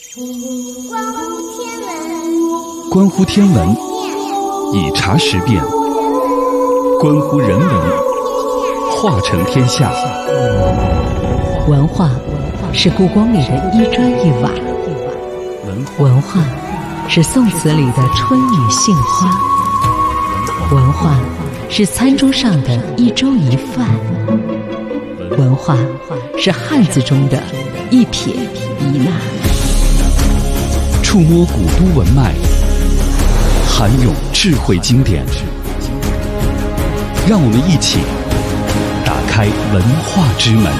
关乎天文，以察时变；关乎人文，化成天下。 文化是故宫里的一砖一瓦，文化是宋词里的春雨杏花，文化是餐桌上的一粥一饭，文化是汉字中的一撇一捺。 触摸古都文脉，涵咏智慧经典，让我们一起打开文化之门。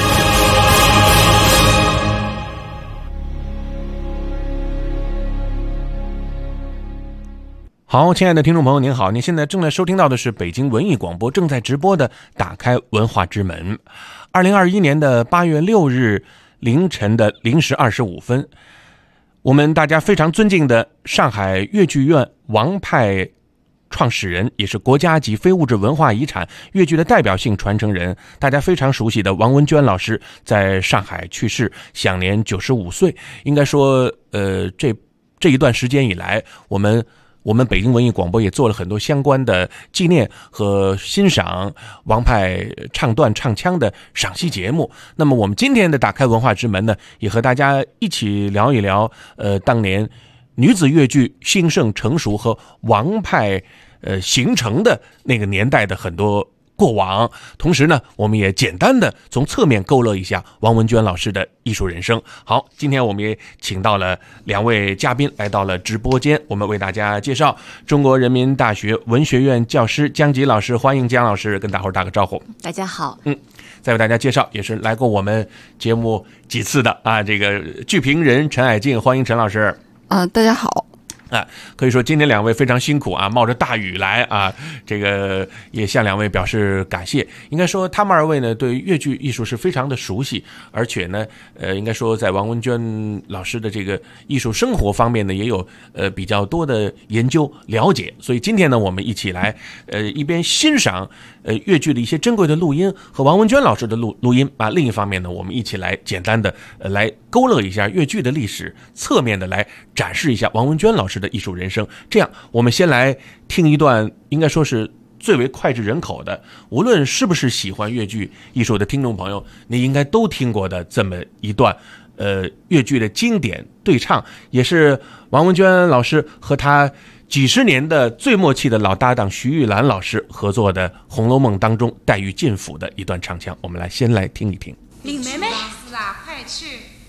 好，亲爱的听众朋友您好，您现在正在收听到的是北京文艺广播正在直播的打开文化之门。2021年的8月6日凌晨的0时25分，我们大家非常尊敬的上海越剧院王派创始人，也是国家级非物质文化遗产越剧的代表性传承人，大家非常熟悉的王文娟老师在上海去世，享年95岁。应该说这一段时间以来，我们北京文艺广播也做了很多相关的纪念和欣赏王派唱段唱腔的赏析节目。那么我们今天的打开文化之门呢，也和大家一起聊一聊当年女子越剧兴盛成熟和王派形成的那个年代的很多过往，同时呢，我们也简单的从侧面勾勒一下王文娟老师的艺术人生。好，今天我们也请到了2位嘉宾来到了直播间，我们为大家介绍中国人民大学文学院教师姜吉老师，欢迎姜老师跟大伙儿打个招呼。 大家好。 再为大家介绍也是来过我们节目几次的这个剧评人陈霭静，欢迎陈老师。 大家好。 可以说今天2位非常辛苦冒着大雨来这个也向2位表示感谢。应该说他们2位呢对越剧艺术是非常的熟悉，而且呢应该说在王文娟老师的这个艺术生活方面呢也有比较多的研究了解，所以今天呢我们一起来一边欣赏越剧的一些珍贵的录音和王文娟老师的录音另一方面呢我们一起来简单的来勾勒一下越剧的历史，侧面的来展示一下王文娟老师的艺术人生。这样我们先来听一段应该说是最为脍炙人口的，无论是不是喜欢越剧艺术的听众朋友，你应该都听过的这么一段越剧的经典对唱，也是王文娟老师和他几十年的最默契的老搭档徐玉兰老师合作的《红楼梦》当中黛玉进府的一段唱腔，我们先来听一听。 林妹妹，是啊，快去！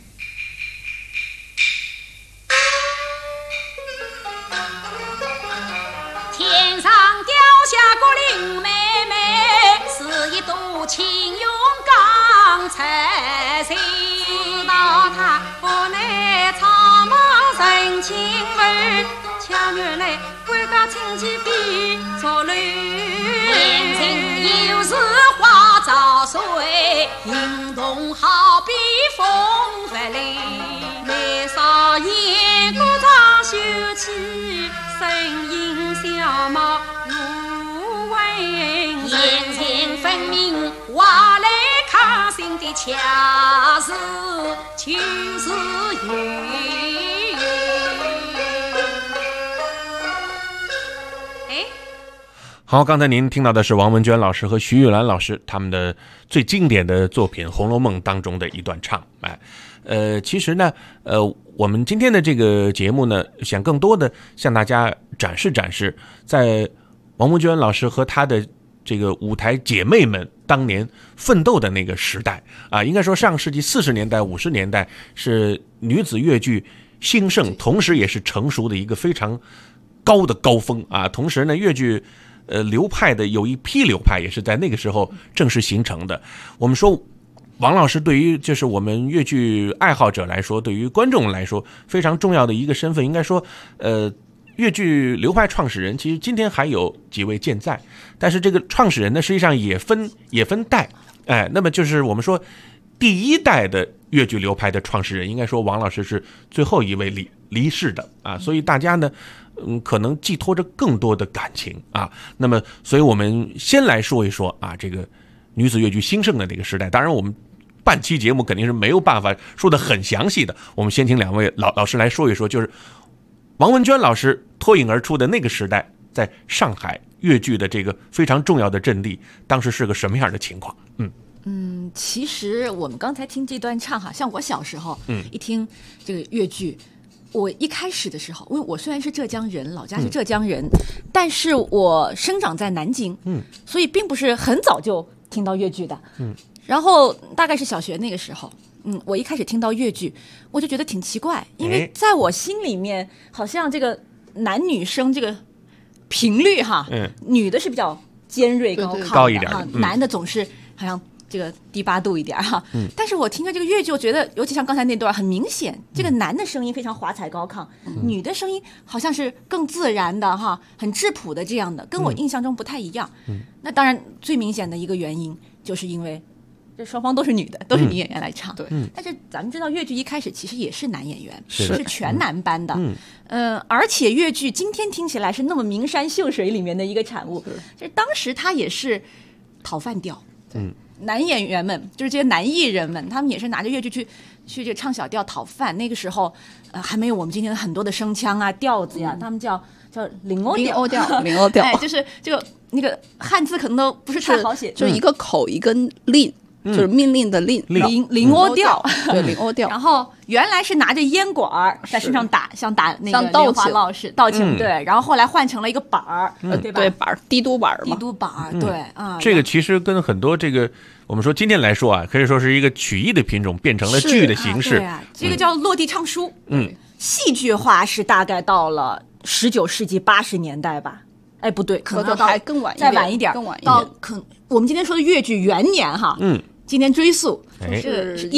天上掉下个林妹妹，是一朵青云刚才行。知道她不能苍茫人情味，巧女来归家亲戚比作侣。年轻有时花早睡，运动好比风拂里。眉梢眼角长秀气，声音小貌如纹，眼睛分明话来抗心的恰是就是语。 好，刚才您听到的是王文娟老师和徐玉兰老师他们的最经典的作品《红楼梦》当中的一段唱。其实呢我们今天的这个节目呢，想更多的向大家展示展示在王文娟老师和她的这个舞台姐妹们当年奋斗的那个时代应该说上世纪40年代50年代是女子越剧兴盛，同时也是成熟的一个非常高的高峰同时呢越剧流派的有一批流派也是在那个时候正式形成的。我们说王老师对于就是我们越剧爱好者来说，对于观众来说非常重要的一个身份，应该说越剧流派创始人其实今天还有几位健在，但是这个创始人呢实际上也分代那么就是我们说第一代的越剧流派的创始人，应该说王老师是最后一位离世的所以大家呢可能寄托着更多的感情那么所以我们先来说一说这个女子越剧兴盛的这个时代。当然我们半期节目肯定是没有办法说的很详细的。我们先请两位老师来说一说，就是王文娟老师脱颖而出的那个时代，在上海粤剧的这个非常重要的阵地，当时是个什么样的情况？ 其实我们刚才听这段唱哈，像我小时候，一听这个粤剧，我一开始的时候，因为我虽然是浙江人，老家是浙江人，但是我生长在南京，所以并不是很早就听到粤剧的，然后大概是小学那个时候，我一开始听到粤剧，我就觉得挺奇怪，因为在我心里面，好像这个男女生这个频率哈，女的是比较尖锐高亢高一点， 男的总是好像这个低八度一点哈，但是我听着这个粤剧，我觉得尤其像刚才那段，很明显，这个男的声音非常华彩高亢，女的声音好像是更自然的哈，很质朴的这样的，跟我印象中不太一样。那当然最明显的一个原因，就是因为这双方都是女的，都是女演员来唱。 对， 但是咱们知道粤剧一开始其实也是男演员， 是全男班的。而且粤剧今天听起来是那么名山秀水里面的一个产物，就是当时它也是讨饭调。男演员们就是这些男艺人们，他们也是拿着粤剧去这唱小调讨饭。那个时候，还没有我们今天很多的声腔啊、调子呀，他们叫零欧调，哎，就是这个那个汉字可能都不是太好写， 就是一个口一个令。就是命令的令， 零欧调， 对，零欧调。 然后原来是拿着烟管在身上打，像打那个莲花落似道情，对。然后后来换成了一个板儿，对吧？ 对，板儿，帝都板儿嘛。 帝都板儿，对啊。 这个其实跟很多这个我们说今天来说啊，可以说是一个曲艺的品种变成了剧的形式。 对啊，这个叫落地唱书。戏剧化是大概到了19世纪80年代吧。哎，不对，可能还更晚一点， 再晚一点， 更晚一点。 到我们今天说的粤剧元年哈，今天追溯是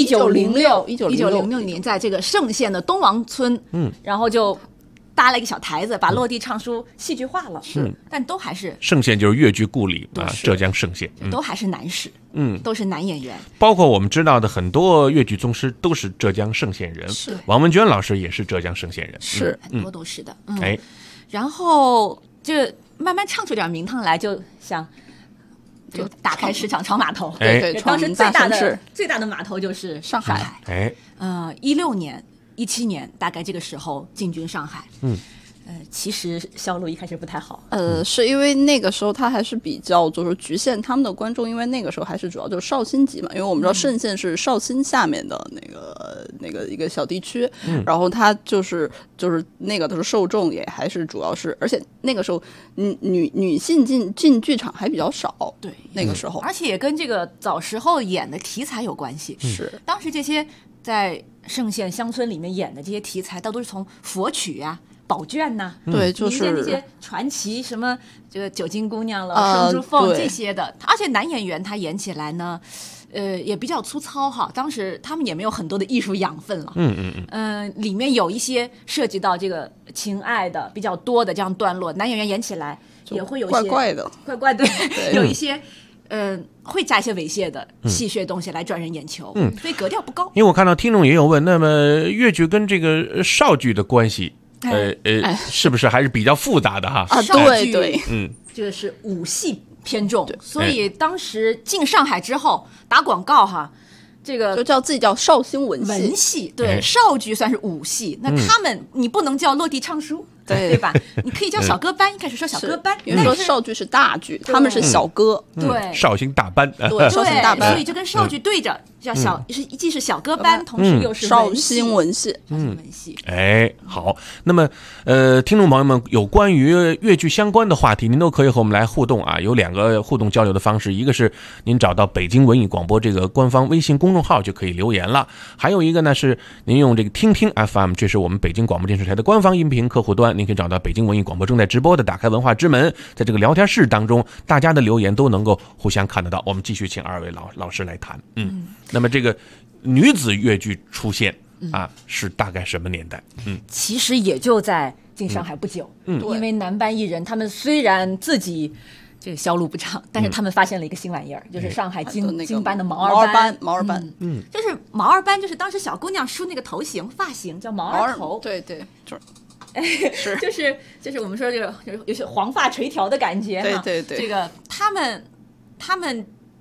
1906年，在这个盛县的东王村，然后就搭了一个小台子，把落地唱书戏剧化了。但都还是盛县就是粤剧故里啊，浙江盛县， 都还是男士，都是男演员。 包括我们知道的很多粤剧宗师都是浙江盛县人，王文娟老师也是浙江盛县人， 是很多都是的。然后这慢慢唱出点名堂来，就想就打开市场闯码头。 对， 当时最大的码头就是上海。16年、17年，大概这个时候进军上海。其实销路一开始不太好。 是因为那个时候他还是比较就是局限他们的观众，因为那个时候还是主要就是绍兴籍嘛，因为我们知道盛县是绍兴下面的那个一个小地区，然后他就是那个的时候受众也还是主要是，而且那个时候女性进剧场还比较少。 对， 那个时候， 而且也跟这个早时候演的题材有关系。 是当时这些在盛县乡村里面演的这些题材，都是从佛曲呀、宝卷呐， 对，就是民间这些传奇，什么这个九金姑娘了、生珠凤这些的。而且男演员他演起来呢，也比较粗糙哈。当时他们也没有很多的艺术养分了。里面有一些涉及到这个情爱的比较多的这样段落，男演员演起来也会有一些怪的， 对，有一些。会加一些猥亵的戏谑东西来赚人眼球，所以格调不高。 因为我看到听众也有问，那么粤剧跟这个绍剧的关系，是不是还是比较复杂的哈？ 对，这个是武戏偏重，所以当时进上海之后打广告哈，这个就叫自己叫绍兴文戏，对，绍剧算是武戏，那他们你不能叫落地唱书。对吧？你可以叫小歌班，一开始说小歌班， 因为说绍剧是大剧，他们是小歌， 对， 绍兴大班， 对， 绍兴大班， 所以就跟绍剧对着，叫小既是小歌班，同时又是绍兴文戏， 好，那么听众朋友们，有关于粤剧相关的话题，您都可以和我们来互动啊。有2个互动交流的方式，一个是您找到北京文艺广播这个官方微信公众号就可以留言了，还有一个呢是您用这个听听 FM， 这是我们北京广播电视台的官方音频客户端。您可以找到北京文艺广播正在直播的打开文化之门，在这个聊天室当中，大家的留言都能够互相看得到。我们继续请2位老师来谈。那么这个女子粤剧出现啊，是大概什么年代？ 其实也就在进上海不久。因为男班艺人他们虽然自己这个销路不畅，但是他们发现了一个新玩意儿，就是上海京班的毛儿班。就是毛儿班，就是当时小姑娘梳那个头型发型叫毛儿头。 对，是就是我们说这个有些黄发垂髫的感觉。 对， 这个他们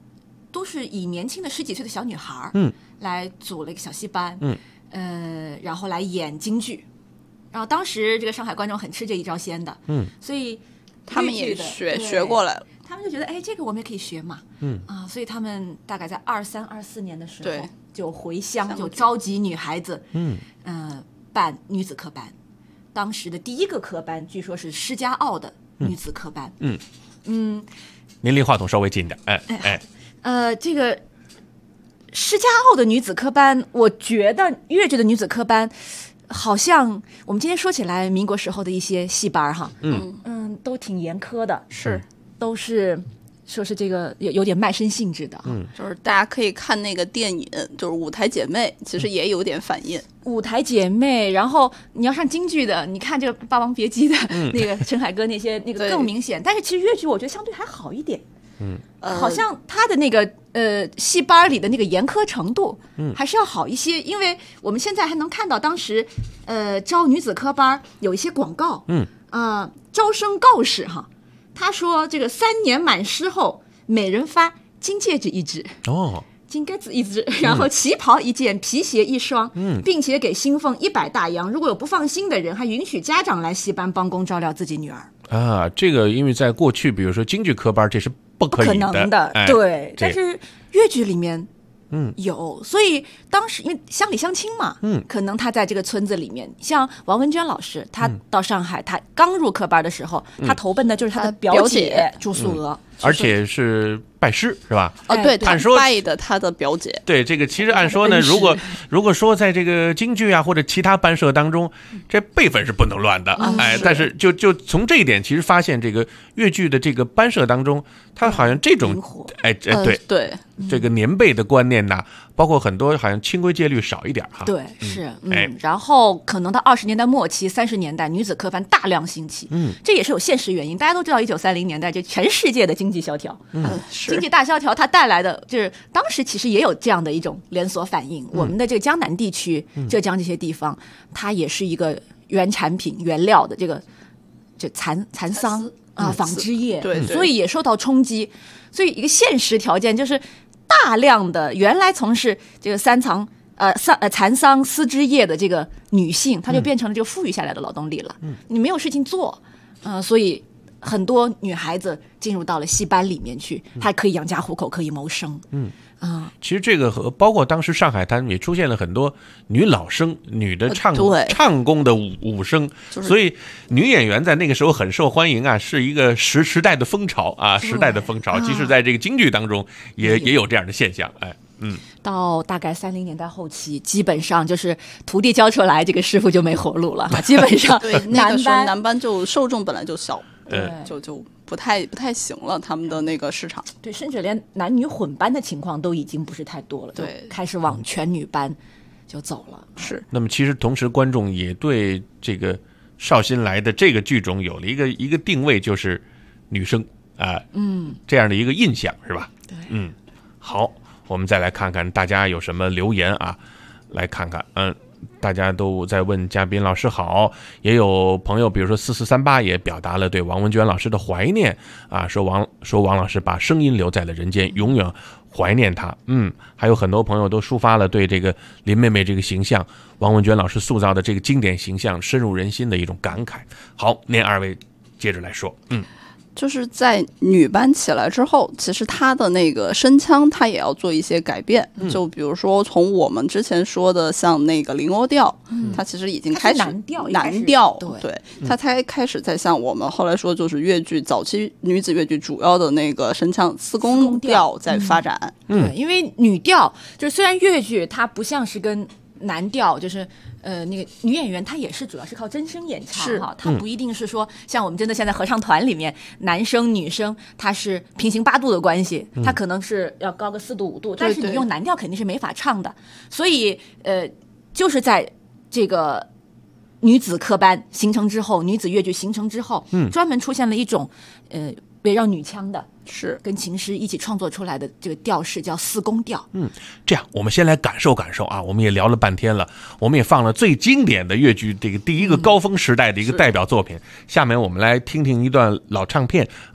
都是以年轻的10几岁的小女孩来组了一个小戏班，然后来演京剧。然后当时这个上海观众很吃这一招鲜的，所以他们也学过来了。 他们就觉得，哎，这个我们也可以学嘛，所以他们大概在23、24年的时候就回乡，就召集女孩子，办女子科班。当时的第一个科班，据说是施家坳的女子科班。 您离话筒稍微近点， 这个施家坳的女子科班，我觉得粤剧的女子科班，好像我们今天说起来，民国时候的一些戏班哈，都挺严苛的，都是说是这个有点卖身性质的， 就是大家可以看那个电影，就是《舞台姐妹》，其实也有点反映舞台姐妹。然后你要上京剧的，你看这个《霸王别姬》的那个陈凯歌那些，那个更明显。但是其实粤剧我觉得相对还好一点，好像他的那个戏班里的那个严苛程度，还是要好一些。因为我们现在还能看到当时招女子科班有一些广告，招生告示哈。他说：“这个3年满师后，每人发金戒指1只，金盖子1只，然后旗袍1件，皮鞋1双，并且给新俸100大洋。如果有不放心的人，还允许家长来戏班帮工照料自己女儿。” 这个因为在过去，比如说京剧科班，这是不可能的，对。但是粤剧里面。有，所以当时因为乡里乡亲嘛，可能他在这个村子里面，像王文娟老师，他到上海，他刚入科班的时候，他投奔的就是他的表姐朱素娥， 而且是拜师是吧？ 对，他拜的他的表姐。 对，这个其实按说呢，如果说在这个京剧啊或者其他班社当中，这辈分是不能乱的，但是就从这一点，其实发现这个粤剧的这个班社当中，它好像这种对。 这个年辈的观念呐，包括很多好像清规戒律少一点哈。 对，是，然后可能到20年代末期、30年代，女子科班大量兴起，这也是有现实原因。大家都知道1930年代这全世界的经济萧条，经济大萧条，它带来的就是当时其实也有这样的一种连锁反应。我们的这个江南地区、浙江这些地方，它也是一个原产品、原料的这蚕桑纺织业， 对， 所以也受到冲击。所以一个现实条件就是。大量的原来从事这个蚕桑丝织业的这个女性，她就变成了这个富裕下来的劳动力了。你没有事情做，所以很多女孩子进入到了戏班里面去，她可以养家糊口，可以谋生。 其实这个包括当时上海滩也出现了很多女老生、女的唱功的武生，所以女演员在那个时候很受欢迎啊，是一个时代的风潮啊，时代的风潮。即使在这个京剧当中也有这样的现象， 到大概30年代后期，基本上就是徒弟教出来，这个师傅就没活路了。基本上对那个时候男班就受众本来就小，就不太行了，他们的那个市场。 对，甚至连男女混班的情况都已经不是太多了， 对， 开始往全女班就走了。 是。 那么其实同时观众也对这个绍兴来的这个剧种有了一个定位，就是女生这样的一个印象，是吧？ 对， 好。我们再来看看大家有什么留言啊，来看看，大家都在问嘉宾老师好，也有朋友比如说4438也表达了对王文娟老师的怀念啊，说王老师把声音留在了人间，永远怀念她。还有很多朋友都抒发了对这个林妹妹这个形象，王文娟老师塑造的这个经典形象深入人心的一种感慨。好，您二位接着来说。 就是在女班起来之后，其实她的那个声腔她也要做一些改变，就比如说从我们之前说的像那个绫罗调，它其实已经开始男调，对，它才开始在像我们后来说就是粤剧早期女子粤剧主要的那个声腔司宫调在发展。 对，因为女调就是虽然粤剧它不像是跟男调就是那个女演员她也是主要是靠真声演唱哈，她不一定是说像我们真的现在合唱团里面男生女生她是平行8度的关系，她可能是要高个4度5度，但是你用男调肯定是没法唱的。所以就是在这个女子科班形成之后，女子粤剧形成之后，专门出现了一种围绕女腔的，是跟琴师一起创作出来的这个调式叫司宫调。 这样我们先来感受感受啊，我们也聊了半天了，我们也放了最经典的粤剧这个第一个高峰时代的一个代表作品，下面我们来听听一段老唱片啊，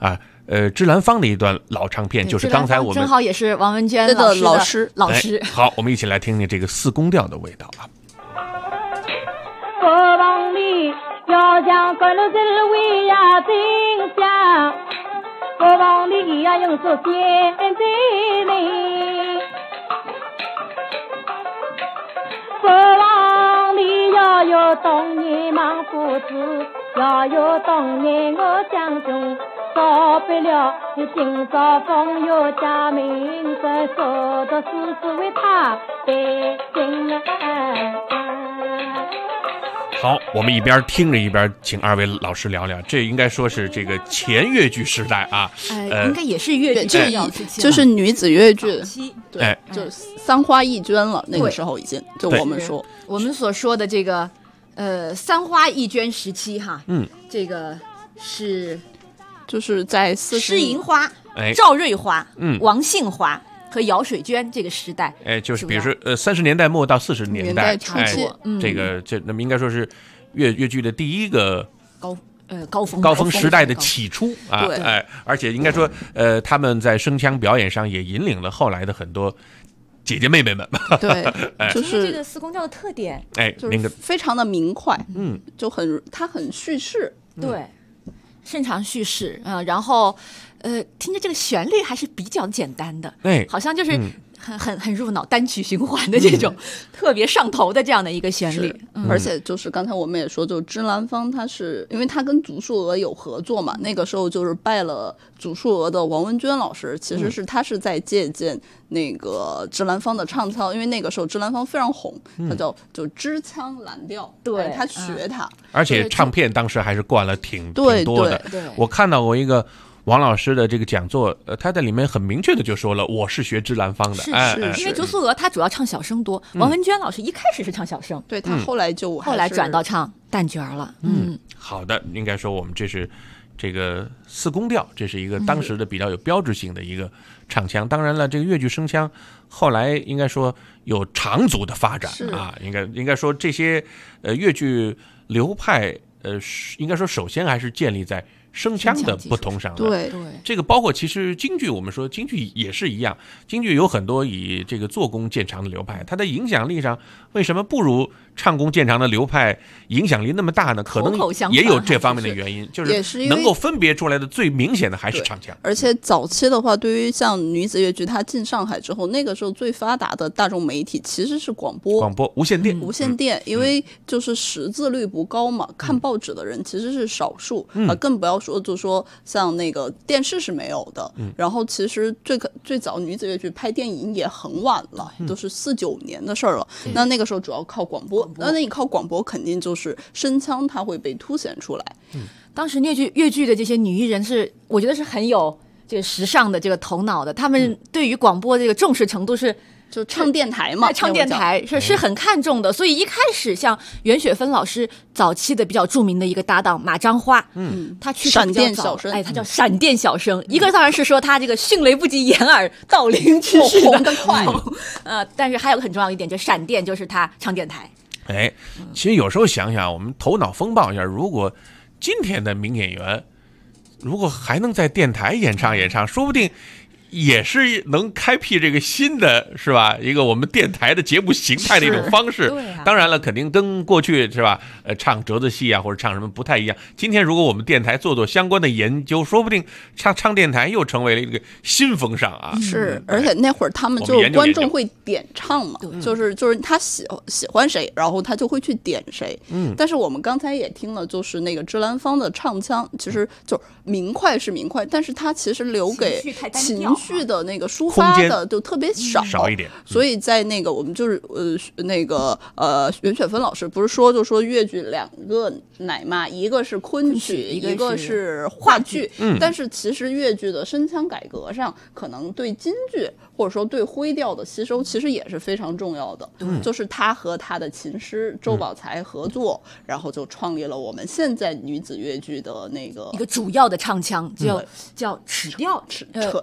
芝兰芳的一段老唱片，就是刚才我们正好也是王文娟的老师。 好，我们一起来听听这个四宫调的味道啊。 国王里要将关了这位呀真相，国王里呀用手现在嘞，国王里要有当年忙夫子，要有当年我将军。少不了有今朝风有家名声，说的是为他担心啊。 好，我们一边听着一边请二位老师聊聊，这应该说是这个前越剧时代啊， 应该也是越剧， 就是女子越剧， 对， 就三花义娟了，那个时候已经就我们所说的这个三花义娟时期哈，这个是。 就是在施银花、赵瑞花、王杏花和姚水娟这个时代， 就是比如说30年代末到40年代初期， 那么应该说是越剧的第一个高峰时代的起初啊，而且应该说他们在声腔表演上也引领了后来的很多姐姐妹妹们。 对，就是这个四宫调的特点， 就是非常的明快，就它很叙事， 对。擅长叙事然后听着这个旋律还是比较简单的，好像就是很入脑，单曲循环的这种特别上头的这样的一个旋律。 而且就是刚才我们也说，就芝兰芳她是因为她跟竺树娥有合作嘛，那个时候就是拜了竺树娥的王文娟老师，其实是她是在借鉴那个芝兰芳的唱腔，因为那个时候芝兰芳非常红，她就支腔蓝调， 对， 她学她， 而且唱片当时还是灌了挺多的。我看到过一个王老师的这个讲座，他在里面很明确的就说了，我是学芝兰芳的。 是因为竺素娥她主要唱小声多，王文娟老师一开始是唱小声， 对，她后来转到唱旦角了。 好的，应该说我们这是这个四宫调，这是一个当时的比较有标志性的一个唱腔。当然了，这个越剧声腔后来应该说有长足的发展啊，应该说这些越剧流派应该说首先还是建立在声腔的不同上的。 对， 这个包括其实京剧，我们说京剧也是一样，京剧有很多以这个做工见长的流派，它的影响力上为什么不如唱功见长的流派影响力那么大呢？可能也有这方面的原因，就是能够分别出来的最明显的还是唱腔。 而且早期的话，对于像女子越剧，它进上海之后，那个时候最发达的大众媒体其实是广播、 无线电， 因为就是识字率不高嘛，看报纸的人其实是少数更不要说就说像那个电视是没有的。然后其实最早女子越剧拍电影也很晚了，都是49年的事儿了。那个时候主要靠广播，那你靠广播肯定就是声腔它会被凸显出来。 当时越剧的这些女艺人我觉得是很有这个时尚的这个头脑的，他们对于广播这个重视程度是。 就唱电台嘛， 唱电台是很看重的，所以一开始像袁雪芬老师早期的比较著名的一个搭档马章花，他去闪电小生， 他叫闪电小生。一个当然是说他这个迅雷不及掩耳盗铃之势红得快， 但是还有个很重要一点，就闪电就是他唱电台。 其实有时候想想，我们头脑风暴一下，如果今天的名演员如果还能在电台演唱，说不定也是能开辟这个新的，是吧？一个我们电台的节目形态的一种方式。当然了，肯定跟过去是吧？唱折子戏啊，或者唱什么不太一样。今天如果我们电台做相关的研究，说不定唱电台又成为了一个新风尚啊。 是，而且那会儿他们就是观众会点唱嘛，就是他喜欢谁，然后他就会去点谁。但是我们刚才也听了，就是那个芝兰芳的唱腔，其实就是明快是明快，但是他其实留给情绪的那个抒发的就特别少一点。 所以在那个我们就是袁雪芬老师不是说就说越剧2个奶妈，一个是昆曲，一个是话剧。但是其实越剧的声腔改革上，可能对京剧或者说对徽调的吸收，其实也是非常重要的。就是他和他的琴师周宝才合作，然后就创立了我们现在女子越剧的那个一个主要的唱腔，叫尺调， 扯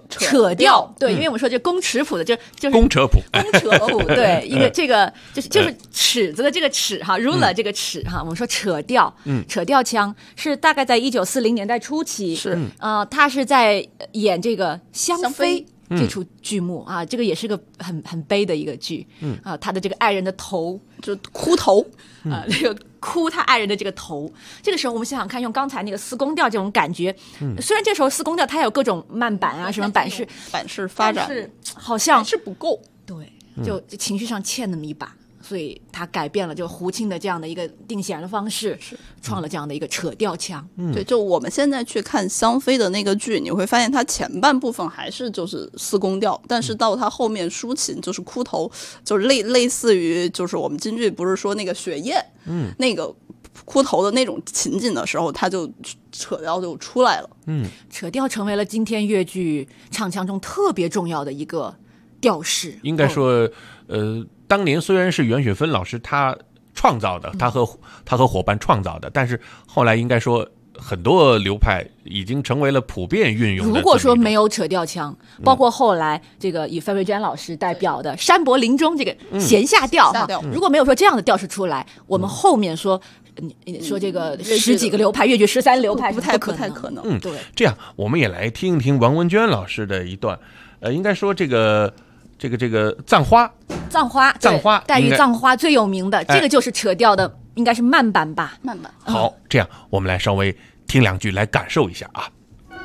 扯调，对，因为我们说这工尺谱的就是工扯谱， 工扯谱，对，一个这个就是尺子的这个尺哈，ruler 这个尺哈，我们说扯调，扯调腔是大概在1940年代初期， 是他是在演这个香妃这出剧目啊，这个也是个很悲的一个剧，他的这个爱人的头就枯头这个哭他爱人的这个头，这个时候我们想想看，用刚才那个四宫调这种感觉，虽然这时候四宫调它有各种慢板啊，什么板式发展， 但是好像是不够， 对，就情绪上欠那么一把。所以他改变了就胡琴的这样的一个定弦的方式，创了这样的一个扯调腔。 对，就我们现在去看香妃的那个剧，你会发现它前半部分还是就是四宫调，但是到它后面抒情就是哭头，就是类似于就是我们京剧不是说那个雪雁，那个哭头的那种情景的时候，它就扯调就出来了。 扯调成为了今天粤剧唱腔中特别重要的一个调式。 应该说，当年虽然是袁雪芬老师他创造的，他和伙伴创造的，但是后来应该说很多流派已经成为了普遍运用的。 如果说没有扯调腔，包括后来这个以范慧娟老师代表的山伯临终这个弦下调如果没有说这样的调式出来，我们后面说你说这个十几个流派，粤剧13流派不太可能。 对， 这样我们也来听一听王文娟老师的一段，应该说这个葬花， 黛玉葬花最有名的，这个就是扯调的，应该是慢板吧？ 慢板。 好，这样我们来稍微听两句来感受一下啊。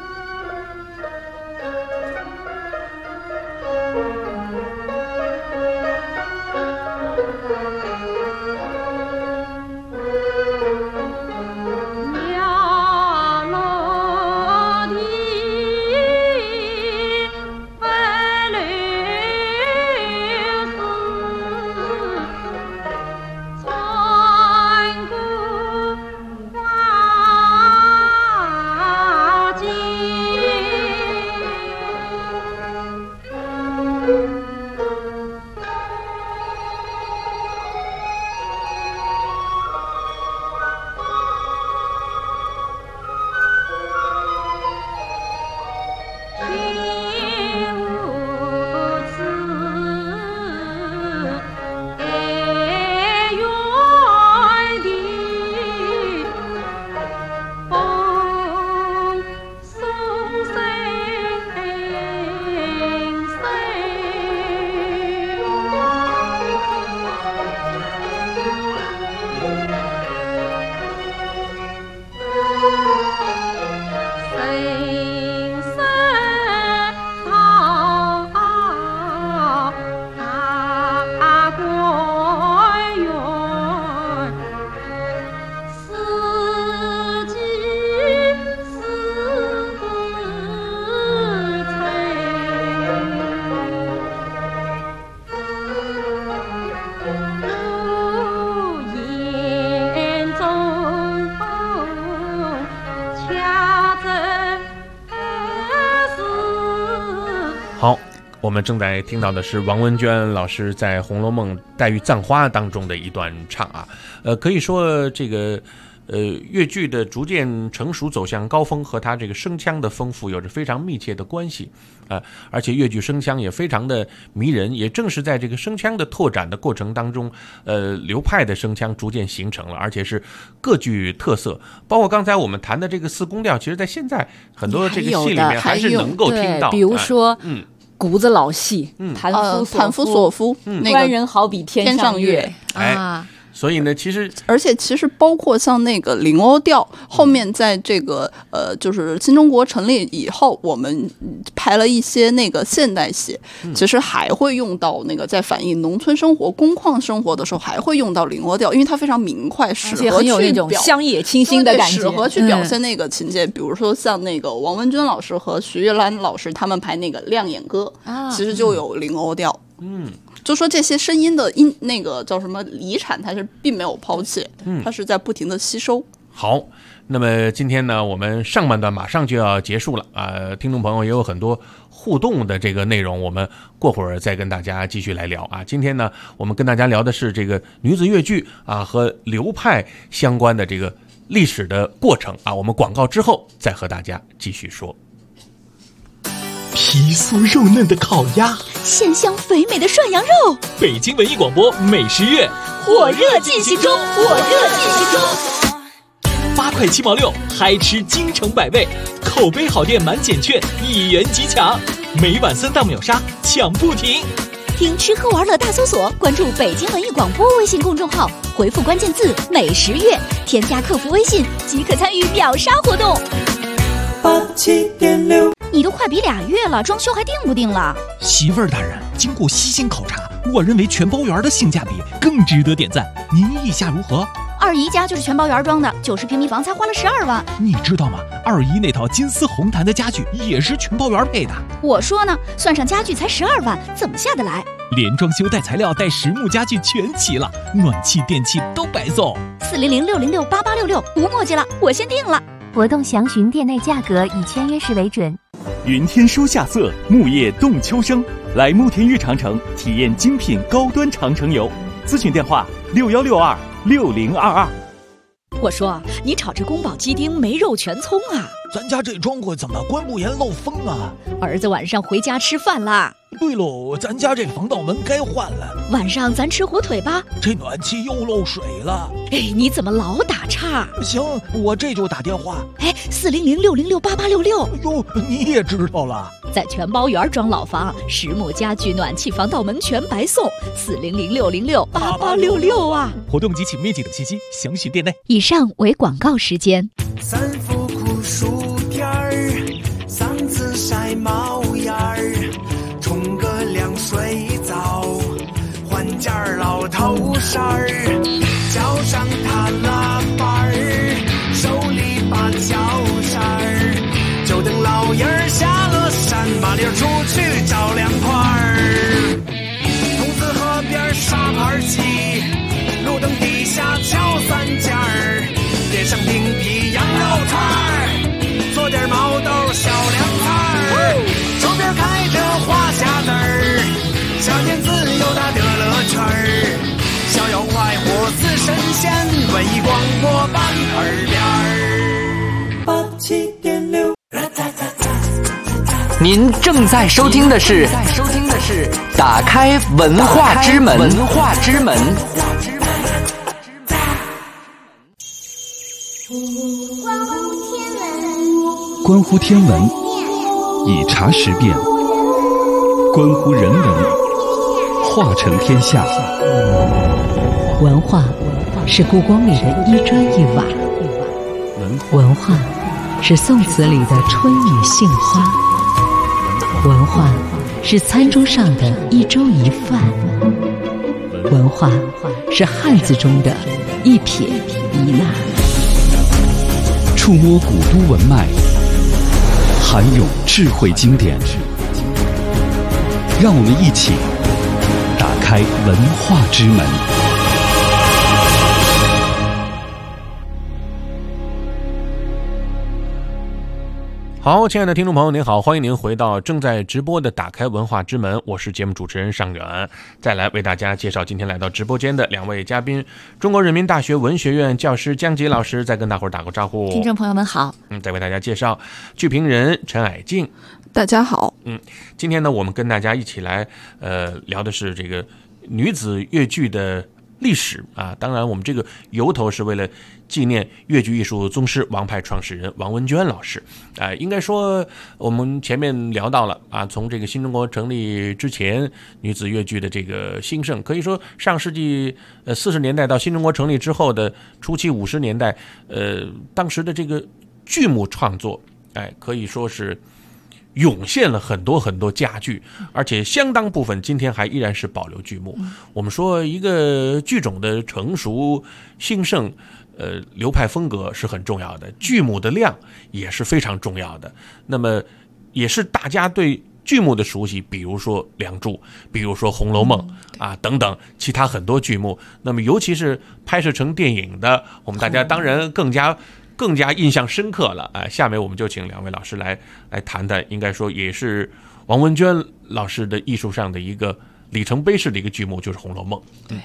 好，我们正在听到的是王文娟老师在《红楼梦·黛玉葬花》当中的一段唱啊，可以说这个粤剧的逐渐成熟走向高峰和它这个声腔的丰富有着非常密切的关系而且粤剧声腔也非常的迷人，也正是在这个声腔的拓展的过程当中，流派的声腔逐渐形成了，而且是各具特色。包括刚才我们谈的这个四宫调，其实在现在很多这个戏里面还是能够听到， 比如说谷子老戏， 坦夫索夫， 官人好比天上月所以呢，其实包括像那个灵欧调，后面在这个就是新中国成立以后，我们拍了一些那个现代戏，其实还会用到那个在反映农村生活、工矿生活的时候，还会用到灵欧调，因为它非常明快，适合有那种乡野清新的感觉， 适合去表现那个情节。比如说像那个王文娟老师和徐玉兰老师他们拍那个《亮眼歌》其实就有灵欧调。就说这些声音的那个叫什么遗产，它是并没有抛弃，它是在不停的吸收。 好，那么今天呢，我们上半段马上就要结束了听众朋友也有很多互动的这个内容，我们过会儿再跟大家继续来聊今天呢，我们跟大家聊的是这个女子越剧和流派相关的这个历史的过程我们广告之后再和大家继续说。 皮酥肉嫩的烤鸭， 鲜香肥美的涮羊肉。 北京文艺广播美食月火热进行中 ，8块7毛6，嗨吃京城百味，口碑好店满减券1元即抢，每晚3档秒杀，抢不停。 听吃喝玩乐大搜索，关注北京文艺广播微信公众号，回复关键字美食月，添加客服微信即可参与秒杀活动。 87.6， 你都快比2月了，装修还定不定了？ 媳妇儿大人，经过细心考察，我认为全包园的性价比更值得点赞，您意下如何？ 二姨家就是全包园装的，90平米房才花了12万。 你知道吗？二姨那套金丝红檀的家具也是全包园配的。 我说呢，算上家具才12万，怎么下得来？ 连装修带材料带实木家具全齐了，暖气电器都白送。 400-606-8866，无墨迹了，我先定了。 活动详询店内价格，以签约时为准。 云天书夏色，木叶动秋声。来慕田峪长城体验精品高端长城游，咨询电话61626022。 我说，你炒这宫保鸡丁没肉全葱啊？ 咱家这庄稼怎么关不严漏风啊？ 儿子晚上回家吃饭啦。 对喽，咱家这防盗门该换了。 晚上咱吃火腿吧。 这暖气又漏水了。 哎，你怎么老打岔？ 行，我这就打电话。 哎，400-606-8866。 哟，你也知道了？ 在全包园装老房，实木家具、暖气、防盗门全白送。400-606-8866啊！ 活动及其面积等信息详询店内。 以上为广告时间。 三伏酷暑天儿，嗓子晒冒烟儿，冲个凉水澡，换件老头衫儿，脚上踏拉板儿，手里把脚扇儿，就等老爷儿下了山，麻溜出去找凉快儿。桐子河边沙盘棋，路灯底下敲3件儿，点上冰皮羊肉串儿，做点毛豆小凉菜儿，周边开着花匣子儿，小店子又大的乐圈儿，逍遥快活似神仙，文艺广播伴耳边儿。87.6， 您正在收听的是打开文化之门。 关乎天文，以茶识辨；关乎人文，化成天下。 文化是故宫里的一砖一瓦，文化是宋词里的春雨杏花，文化是餐桌上的一粥一饭，文化是汉字中的一撇一捺。 触摸古都文脉，涵咏智慧经典，让我们一起打开文化之门。 好，亲爱的听众朋友您好，欢迎您回到正在直播的打开文化之门，我是节目主持人尚远。再来为大家介绍今天来到直播间的2位嘉宾，中国人民大学文学院教师江吉老师，再跟大伙儿打个招呼。 听众朋友们好。 再为大家介绍剧评人陈霭静。 大家好。 今天呢，我们跟大家一起来聊的是这个女子越剧的历史啊。当然我们这个由头是为了纪念越剧艺术宗师王派创始人王文娟老师。应该说我们前面聊到了啊，从这个新中国成立之前，女子越剧的这个兴盛，可以说上世纪40年代到新中国成立之后的初期50年代，当时的这个剧目创作，可以说是涌现了很多很多佳剧，而且相当部分今天还依然是保留剧目。我们说一个剧种的成熟兴盛，流派风格是很重要的，剧目的量也是非常重要的。那么也是大家对剧目的熟悉，比如说《梁祝》，比如说《红楼梦》等等其他很多剧目。那么尤其是拍摄成电影的，我们大家当然更加印象深刻了。下面我们就请2位老师来谈谈，应该说也是王文娟老师的艺术上的一个里程碑式的一个剧目，就是《红楼梦》。 对，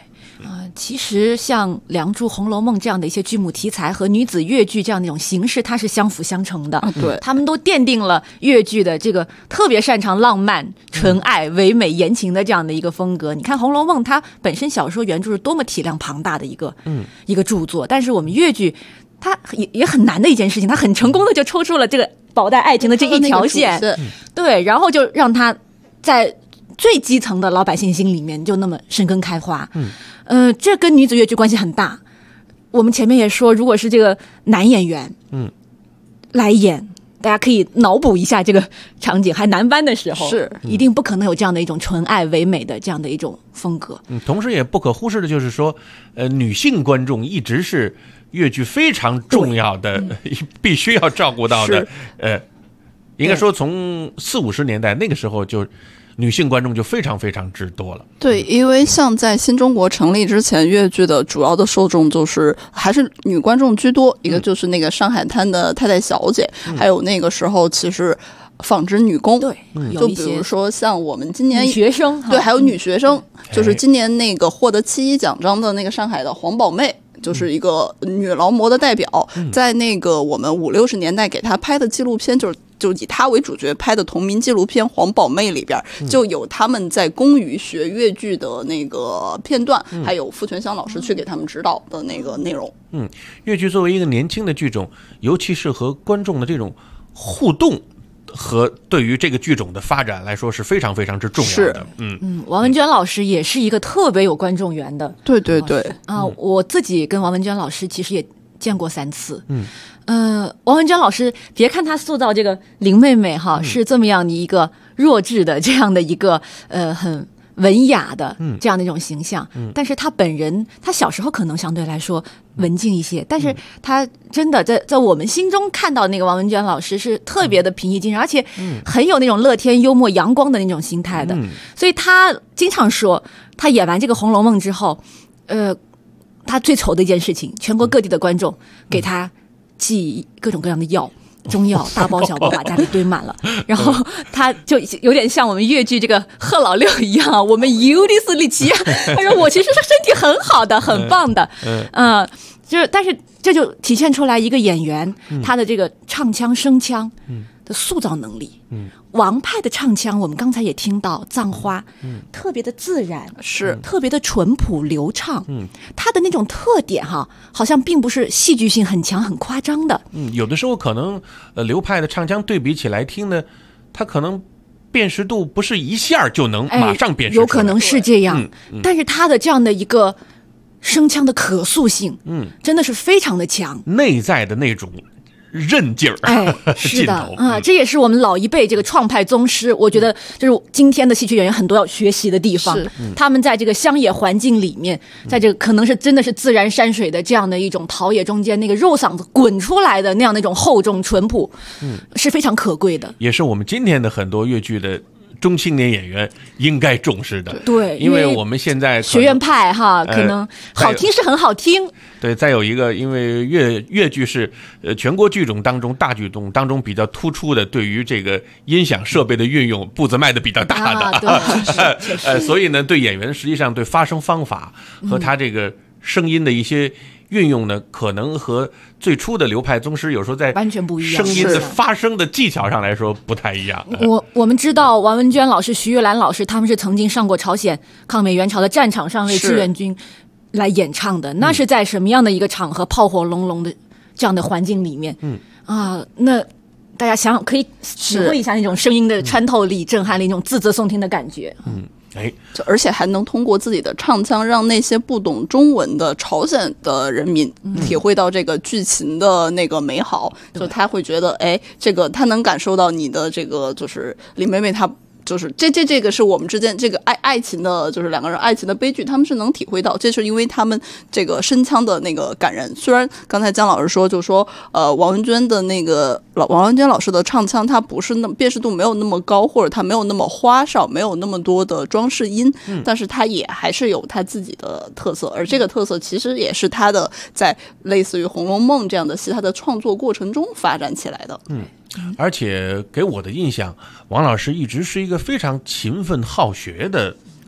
其实像《梁祝》《红楼梦》这样的一些剧目题材和女子越剧这样的一种形式，它是相辅相成的。 对， 他们都奠定了越剧的这个特别擅长浪漫、纯爱、唯美、言情的这样的一个风格。你看《红楼梦》，它本身小说原著是多么体量庞大的一个著作，但是我们越剧它也很难的一件事情，它很成功的就抽出了这个宝黛爱情的这一条线，对，然后就让它在最基层的老百姓心里面就那么生根开花。这跟女子越剧关系很大。我们前面也说，如果是这个男演员来演，大家可以脑补一下这个场景，还男班的时候， 是一定不可能有这样的一种纯爱唯美的这样的一种风格。 同时也不可忽视的就是说，女性观众一直是越剧非常重要的，必须要照顾到的。应该说从40-50年代那个时候就。女性观众就非常非常之多了。 对，因为像在新中国成立之前，越剧的主要的受众就是还是女观众居多，一个就是那个上海滩的太太小姐，还有那个时候其实纺织女工， 对， 就比如说像我们今年女学生， 对，还有女学生，就是今年那个获得7·1奖章的那个上海的黄宝妹。就是一个女劳模的代表，在那个我们50-60年代给她拍的纪录片，就以她为主角拍的同名纪录片《黄宝妹》里边，就有他们在公寓学越剧的那个片段，还有傅全香老师去给他们指导的那个内容。 越剧作为一个年轻的剧种，尤其是和观众的这种互动。和对于这个剧种的发展来说是非常非常之重要的。 王文娟老师也是一个特别有观众缘的。 对对对我自己跟王文娟老师其实也见过3次。王文娟老师，别看她塑造这个林妹妹是这么样的一个弱智的这样的一个很文雅的这样的一种形象，但是他本人，他小时候可能相对来说文静一些，但是他真的在我们心中看到那个王文娟老师是特别的平易近人，而且很有那种乐天幽默阳光的那种心态的。所以他经常说，他演完这个《红楼梦》之后，他最愁的一件事情，全国各地的观众给他寄各种各样的药。中药大包小包把家里堆满了，然后他就有点像我们越剧这个贺老六一样，我们有的是力气。他说我其实是身体很好的，很棒的，但是这就体现出来一个演员他的这个唱腔声腔的塑造能力。王派的唱腔我们刚才也听到葬花，特别的自然， 是特别的淳朴流畅。它的那种特点好像并不是戏剧性很强很夸张的。 有的时候可能流派的唱腔对比起来听呢，它可能辨识度不是一下就能马上辨识出来， 有可能是这样。但是它的这样的一个声腔的可塑性，真的是非常的强， 内在的那种韧劲儿， 是的这也是我们老一辈这个创派宗师，我觉得就是今天的戏曲演员很多要学习的地方。他们在这个乡野环境里面，在这个可能是真的是自然山水的这样的一种陶冶中间，那个肉嗓子滚出来的那样的一种厚重淳朴，是非常可贵的， 也是我们今天的很多越剧的中青年演员应该重视的。 对， 因为我们现在学院派可能好听是很好听。 对，再有一个，因为越剧是全国剧种当中大剧种当中比较突出的，对于这个音响设备的运用步子迈的比较大的，所以呢，对演员实际上对发声方法和他这个声音的一些运用呢，可能和最初的流派宗师有时候在完全不一样， 声音的发声的技巧上来说不太一样。 我们知道王文娟老师、徐月兰老师，他们是曾经上过朝鲜抗美援朝的战场上为志愿军来演唱的，那是在什么样的一个场合，炮火隆隆的这样的环境里面，那大家想想可以体会一下那种声音的穿透力、震撼力，那种字字诵听的感觉。 而且还能通过自己的唱腔，让那些不懂中文的朝鲜的人民体会到这个剧情的那个美好，就他会觉得，这个他能感受到你的这个，就是李美美她。就是这个是我们之间这个爱情的，就是两个人爱情的悲剧，他们是能体会到，这是因为他们这个声腔的那个感人。虽然刚才姜老师说，就说王文娟的那个王文娟老师的唱腔，它不是那么辨识度没有那么高，或者它没有那么花哨，没有那么多的装饰音，但是它也还是有它自己的特色，而这个特色其实也是它的在类似于《红楼梦》这样的戏，它的创作过程中发展起来的。 而且给我的印象，王老师一直是一个非常勤奋好学的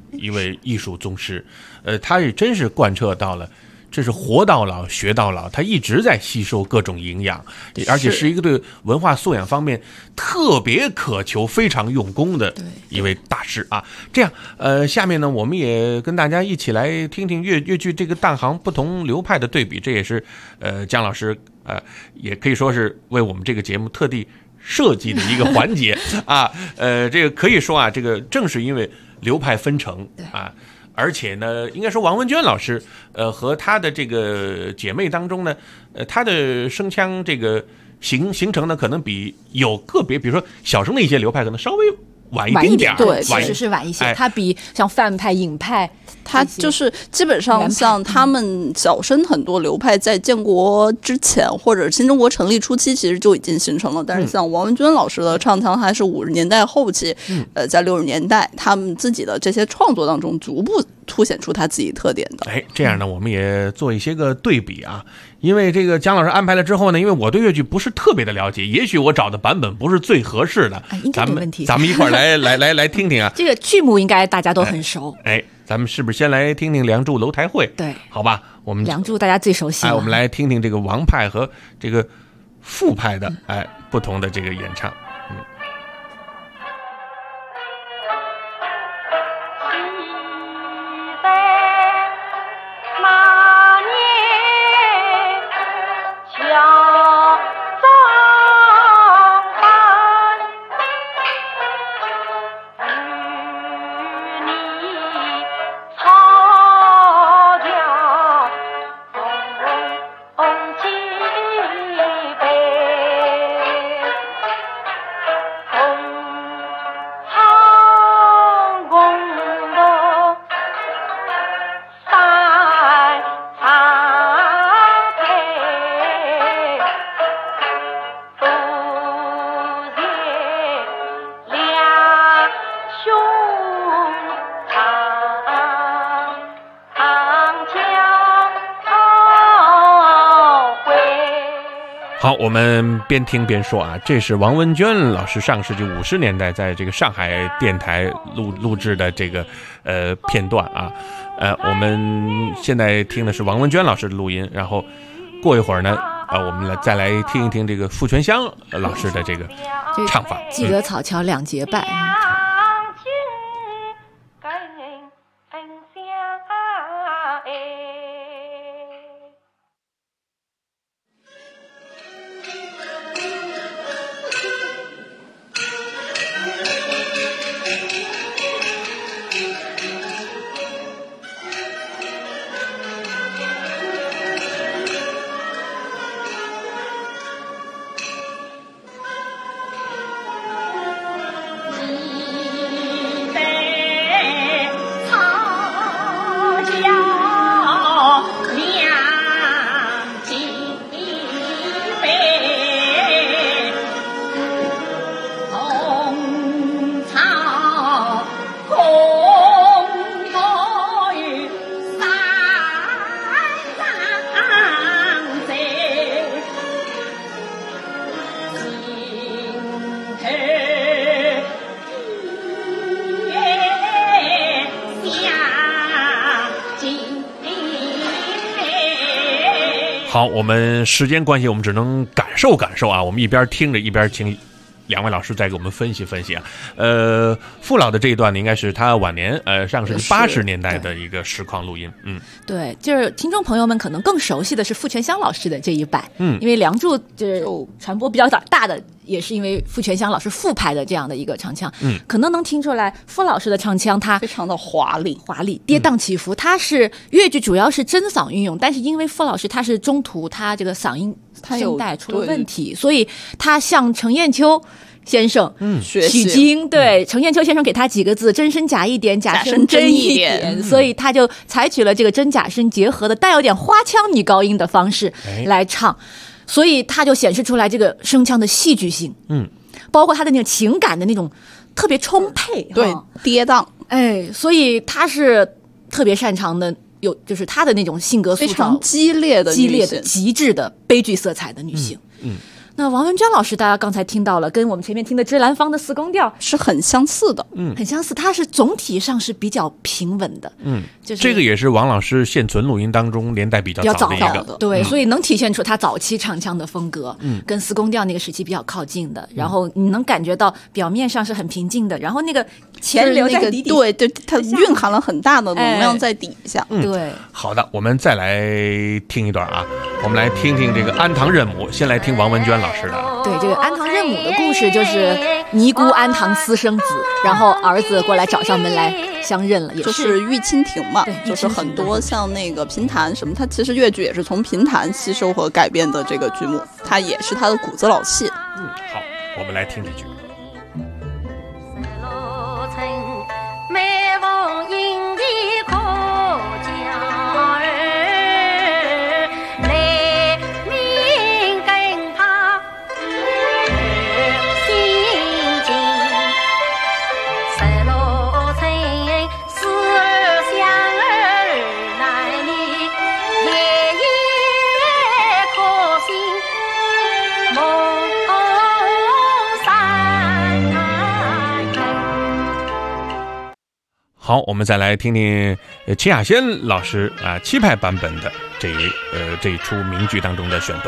一位艺术宗师，他也真是贯彻到了。这是活到老学到老，他一直在吸收各种营养，而且是一个对文化素养方面特别渴求、非常用功的一位大师啊。这样，下面呢，我们也跟大家一起来听听粤剧这个大行不同流派的对比，这也是姜老师也可以说是为我们这个节目特地设计的一个环节啊。这个可以说啊，这个正是因为流派分成啊。而且呢，应该说王文娟老师，和她的这个姐妹当中呢，她的声腔这个形成呢，可能比有个别，比如说小生的一些流派，可能稍微晚一点， 对，其实是晚一些。它比像范派、尹派， 它就是基本上像他们小生很多流派，在建国之前或者新中国成立初期，其实就已经形成了。但是像王文娟老师的唱腔，还是50年代后期，在60年代，他们自己的这些创作当中，逐步凸显出他自己特点的。 这样呢，我们也做一些个对比啊。因为这个姜老师安排了之后呢，因为我对粤剧不是特别的了解，也许我找的版本不是最合适的， 应该没问题。 咱们一块儿来听听啊。 这个剧目应该大家都很熟。 咱们是不是先来听听《梁祝楼台会》？ 对， 好吧，我们梁祝大家最熟悉了。 我们来听听这个王派和这个傅派的不同的这个演唱。好，我们边听边说啊，这是王文娟老师上世纪50年代在这个上海电台录制的这个片段啊。我们现在听的是王文娟老师的录音，然后过一会儿呢，我们再来听一听这个傅全香老师的这个唱法。 记得草桥两节拜。 好，我们时间关系，我们只能感受啊。我们一边听着一边请两位老师再给我们分析分析啊。傅老的这一段呢，应该是他晚年上世纪80年代的一个实况录音。 对，就是听众朋友们可能更熟悉的是傅全香老师的这一版。因为梁祝就是传播比较大的，也是因为傅全香老师傅派的这样的一个唱腔。可能能听出来傅老师的唱腔他非常的华丽， 跌宕起伏。他是粤剧主要是真嗓运用，但是因为傅老师他是中途他这个嗓音声带出了问题，所以他向程砚秋先生取经，对，程砚秋先生给他几个字：真声假一点，假声真一点。所以他就采取了这个真假声结合的带有点花腔女高音的方式来唱，所以他就显示出来这个声腔的戏剧性，包括他的那种情感的那种特别充沛， 对，跌宕， 所以他是特别擅长的，就是他的那种性格塑造非常激烈的、 极致的悲剧色彩的女性。 那王文娟老师，大家刚才听到了，跟我们前面听的芝兰芳的四宫调是很相似的， 很相似。它是总体上是比较平稳的， 就是这个也是王老师现存录音当中年代比较早的一个， 对，所以能体现出他早期唱腔的风格，跟四宫调那个时期比较靠近的。然后你能感觉到表面上是很平静的，然后那个钱流在底底， 对，它蕴含了很大的能量在底下。 对， 好的，我们再来听一段啊，我们来听听这个安堂认母，先来听王文娟老师的。 对，这个安堂认母的故事就是尼姑安堂私生子，然后儿子过来找上门来相认了，也就是玉蜻蜓嘛，就是很多像那个评弹什么，它其实越剧也是从评弹吸收和改编的这个剧目，它也是它的骨子老戏。 好，我们来听这句。好，我们再来听听秦雅仙老师啊七派版本的这一出名剧当中的选段。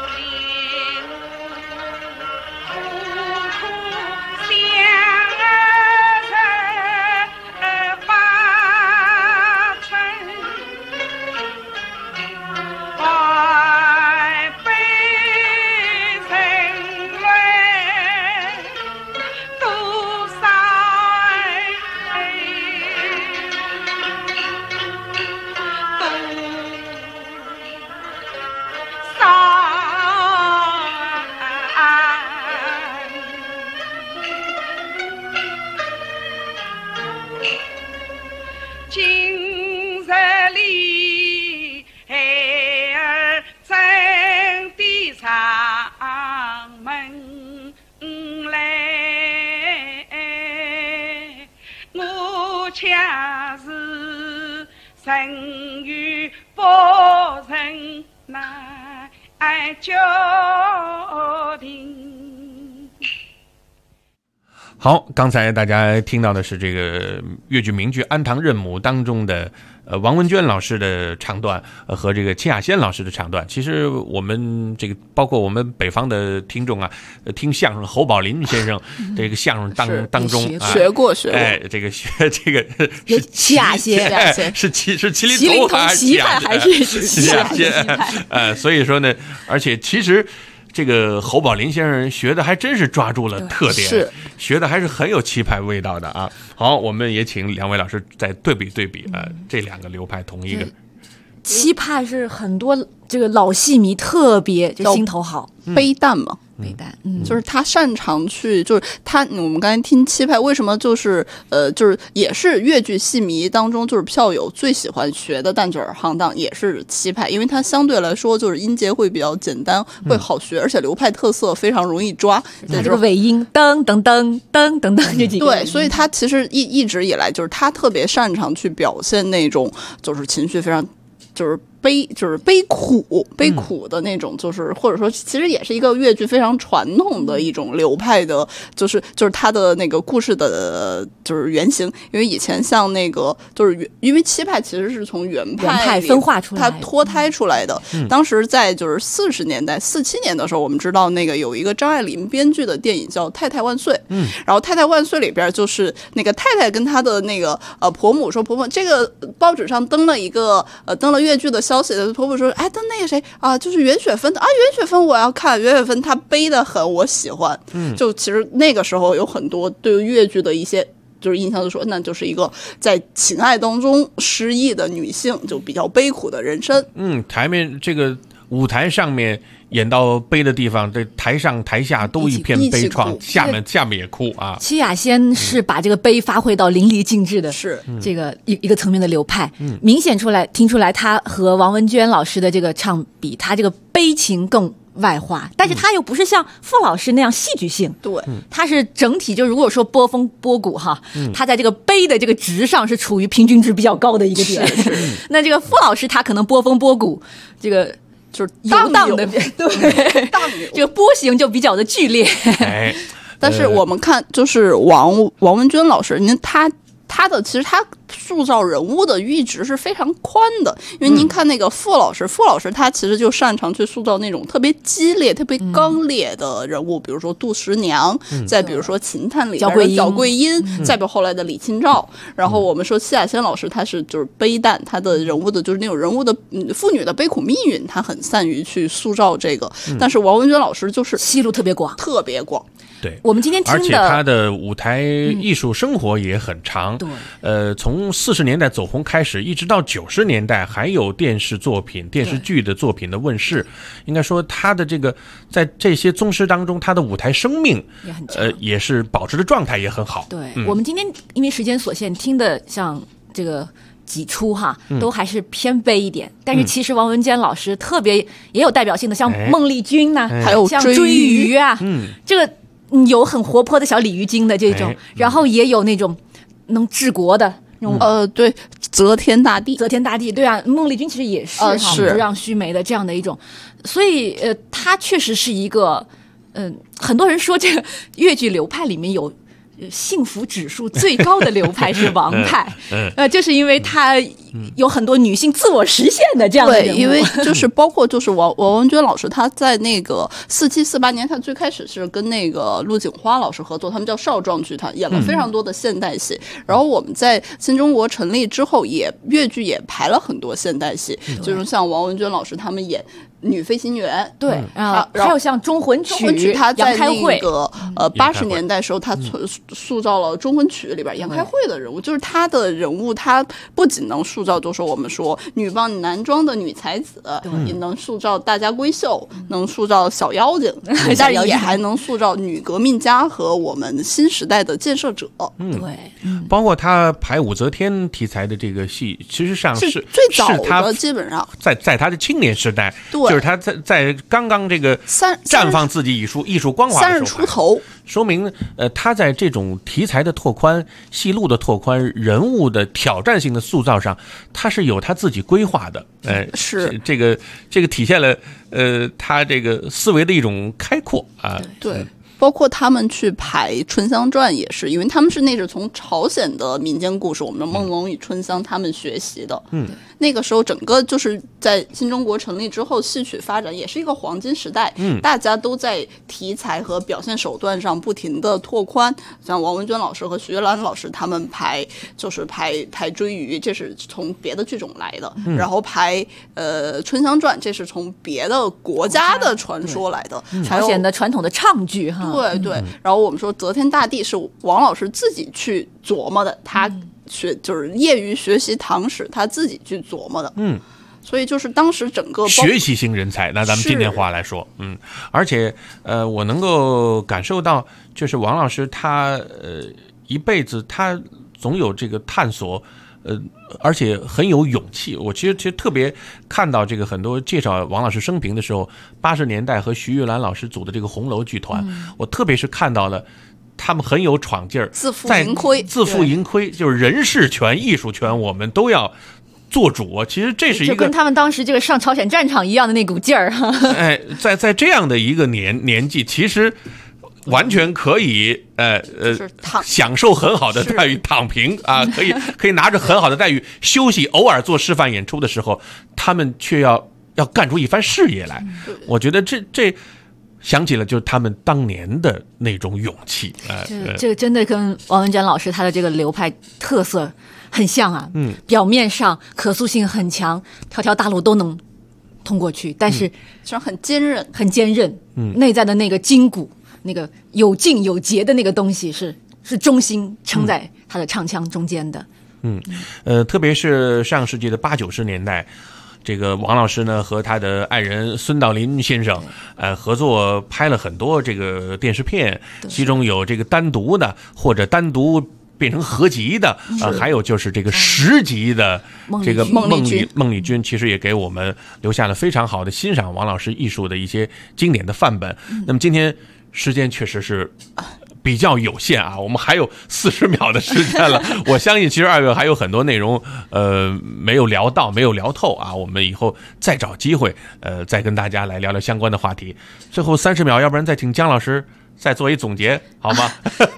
好，刚才大家听到的是这个越剧名剧《安堂认母》当中的王文娟老师的唱段和这个秦雅仙老师的唱段。其实我们这个包括我们北方的听众啊，听相声侯宝林先生这个相声当中学过， 哎，这个是秦雅仙， 是麒麟头还是齐派还是齐雅仙？所以说呢，而且其实。这个侯宝林先生学的还真是抓住了特点，学的还是很有气派味道的啊。好，我们也请两位老师再对比这两个流派同一个。 气派是很多这个老戏迷特别就心头好， 悲淡嘛。 悲淡， 就是他擅长去，就是我们刚才听七派，为什么就是也是越剧戏迷当中就是票友最喜欢学的旦角行当也是七派，因为它相对来说就是音节会比较简单，会好学，而且流派特色非常容易抓。 它这个尾音噔噔噔噔噔噔这几个， 对，所以他其实一直以来就是他特别擅长去表现那种就是情绪非常就是悲苦的那种，就是或者说其实也是一个越剧非常传统的一种流派的，就是他的那个故事的就是原型。因为以前像那个就是因为七派其实是从原派分化出来， 它脱胎出来的。当时在就是40年代47年的时候，我们知道那个有一个张爱玲编剧的电影叫《太太万岁》，然后《太太万岁》里边就是那个太太跟她的那个婆母说，婆婆这个报纸上登了越剧的消息的，婆婆说，哎，登那个谁啊，就是袁雪芬的啊，袁雪芬我要看，袁雪芬她悲得很，我喜欢。就其实那个时候有很多对于越剧的一些就是印象，就说那就是一个在情爱当中失意的女性，就比较悲苦的人生。 台面这个舞台上面演到悲的地方，这台上台下都一片悲怆，下面也哭啊。 齐雅仙是把这个悲发挥到淋漓尽致的，是这个一个层面的流派，明显听出来他和王文娟老师的这个唱比，他这个悲情更外化，但是他又不是像傅老师那样戏剧性， 对， 他是整体就如果说波峰波谷哈，他在这个悲的这个值上是处于平均值比较高的一个点。那这个傅老师他可能波峰波谷这个就是游荡的，对，这个波形就比较的剧烈。 但是我们看，就是王文娟老师，您他的其实他塑造人物的阈值是非常宽的，因为您看那个傅老师他其实就擅长去塑造那种特别激烈、特别刚烈的人物，比如说杜十娘，再比如说秦探里边的焦桂英，再比如后来的李清照。然后我们说戚雅仙老师，他是就是悲旦，他的人物的就是那种人物的妇女的悲苦命运，他很善于去塑造这个。但是王文娟老师就是戏路特别广。 对， 我们今天听的， 而且他的舞台艺术生活也很长。 对， 从40年代走红开始，一直到90年代，还有电视作品、电视剧的作品的问世。应该说，他的这个在这些宗师当中，他的舞台生命也很长， 也是保持的状态也很好。 对，我们今天因为时间所限，听的像这个几出哈，都还是偏悲一点。但是其实王文坚老师特别也有代表性的，像孟丽君呐，还有像追鱼啊，这个有很活泼的小鲤鱼精的这种，然后也有那种能治国的那种对，则天大地， 对啊，孟丽君其实也是不让须眉的这样的一种，所以他确实是一个很多人说这个越剧流派里面有幸福指数最高的流派是王派，就是因为他有很多女性自我实现的这样的人物。 对，因为就是包括就是王文娟老师，他在那个47、48年，他最开始是跟那个陆景花老师合作，他们叫少壮剧团，演了非常多的现代戏。然后我们在新中国成立之后，越剧也排了很多现代戏，就是像王文娟老师他们演女飞行员， 对，还有像中魂曲， 他在那个80年代时候，他塑造了中魂曲里边杨开慧的人物，就是他的人物，他不仅能塑造，就是我们说女扮男装的女才子，也能塑造大家闺秀，能塑造小妖精，但是也还能塑造女革命家和我们新时代的建设者。 对， 包括他排武则天题材的这个戏，其实上是最早的，基本上在他的青年时代， 对， 就是他在刚刚这个绽放自己艺术光华的时候 ，30出头， 说明他在这种题材的拓宽、戏路的拓宽、人物的挑战性的塑造上，他是有他自己规划的。 是这个体现了他这个思维的一种开阔啊。 对。包括他们去排《春香传》也是，因为他们是那是从朝鲜的民间故事，我们的《梦龙与春香》他们学习的。那个时候整个就是在新中国成立之后，戏曲发展也是一个黄金时代。大家都在题材和表现手段上不停的拓宽。像王文娟老师和徐月兰老师他们排追鱼，这是从别的剧种来的。然后排《春香传》，这是从别的国家的传说来的。 朝鲜的传统的唱剧哈。 对，然后我们说则天大地是王老师自己去琢磨的，他就是业余学习唐史，他自己去琢磨的。所以就是当时整个学习型人才，那咱们今天话来说，而且我能够感受到，就是王老师他一辈子他总有这个探索。而且很有勇气。我其实特别看到这个很多介绍王老师生平的时候，80年代和徐玉兰老师组的这个红楼剧团，我特别是看到了他们很有闯劲儿， 自负盈亏， 就是人事权、艺术权，我们都要做主。其实这是一个就跟他们当时这个上朝鲜战场一样的那股劲儿。 在这样的一个年纪，其实完全可以享受很好的待遇，躺平啊，可以拿着很好的待遇休息，偶尔做示范演出的时候，他们却要干出一番事业来。我觉得这想起了就是他们当年的那种勇气。 这个真的跟王文娟老师他的这个流派特色很像啊。表面上可塑性很强，条条大路都能通过去，但是很坚韧， 内在的那个筋骨，那个有劲有节的那个东西是中心撑在他的唱腔中间的。 特别是上世纪的80、90年代，这个王老师呢和他的爱人孙道临先生合作拍了很多这个电视片，其中有这个单独的或者单独变成合集的，还有就是这个10集的这个孟丽君，其实也给我们留下了非常好的欣赏王老师艺术的一些经典的范本。那么今天时间确实是比较有限啊，我们还有40秒的时间了。我相信其实2月还有很多内容没有聊到，没有聊透啊，我们以后再找机会再跟大家来聊聊相关的话题。最后30秒，要不然再请姜老师再做一总结好吗？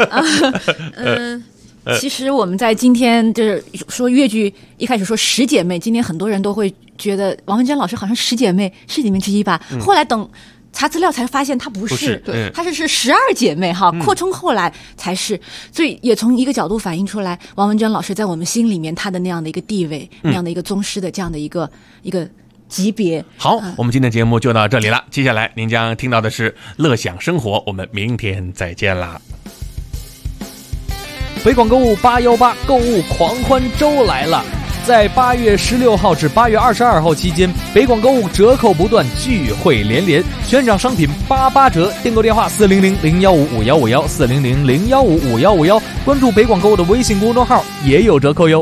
其实我们在今天就是说越剧一开始说10姐妹，今天很多人都会觉得王文娟老师好像10姐妹是里面之一吧，后来等查资料才发现她不是，对，她是12姐妹哈，扩充后来才是，所以也从一个角度反映出来王文娟老师在我们心里面她的那样的一个地位，那样的一个宗师的这样的一个级别。 好，我们今天节目就到这里了，接下来您将听到的是乐享生活，我们明天再见啦。 北广购物818购物狂欢周来了，在8月16号至8月22号期间，北广购物折扣不断，聚会连连，全场商品88折，订购电话400-015-5151，400-015-5151，关注北广购物的微信公众号也有折扣哟。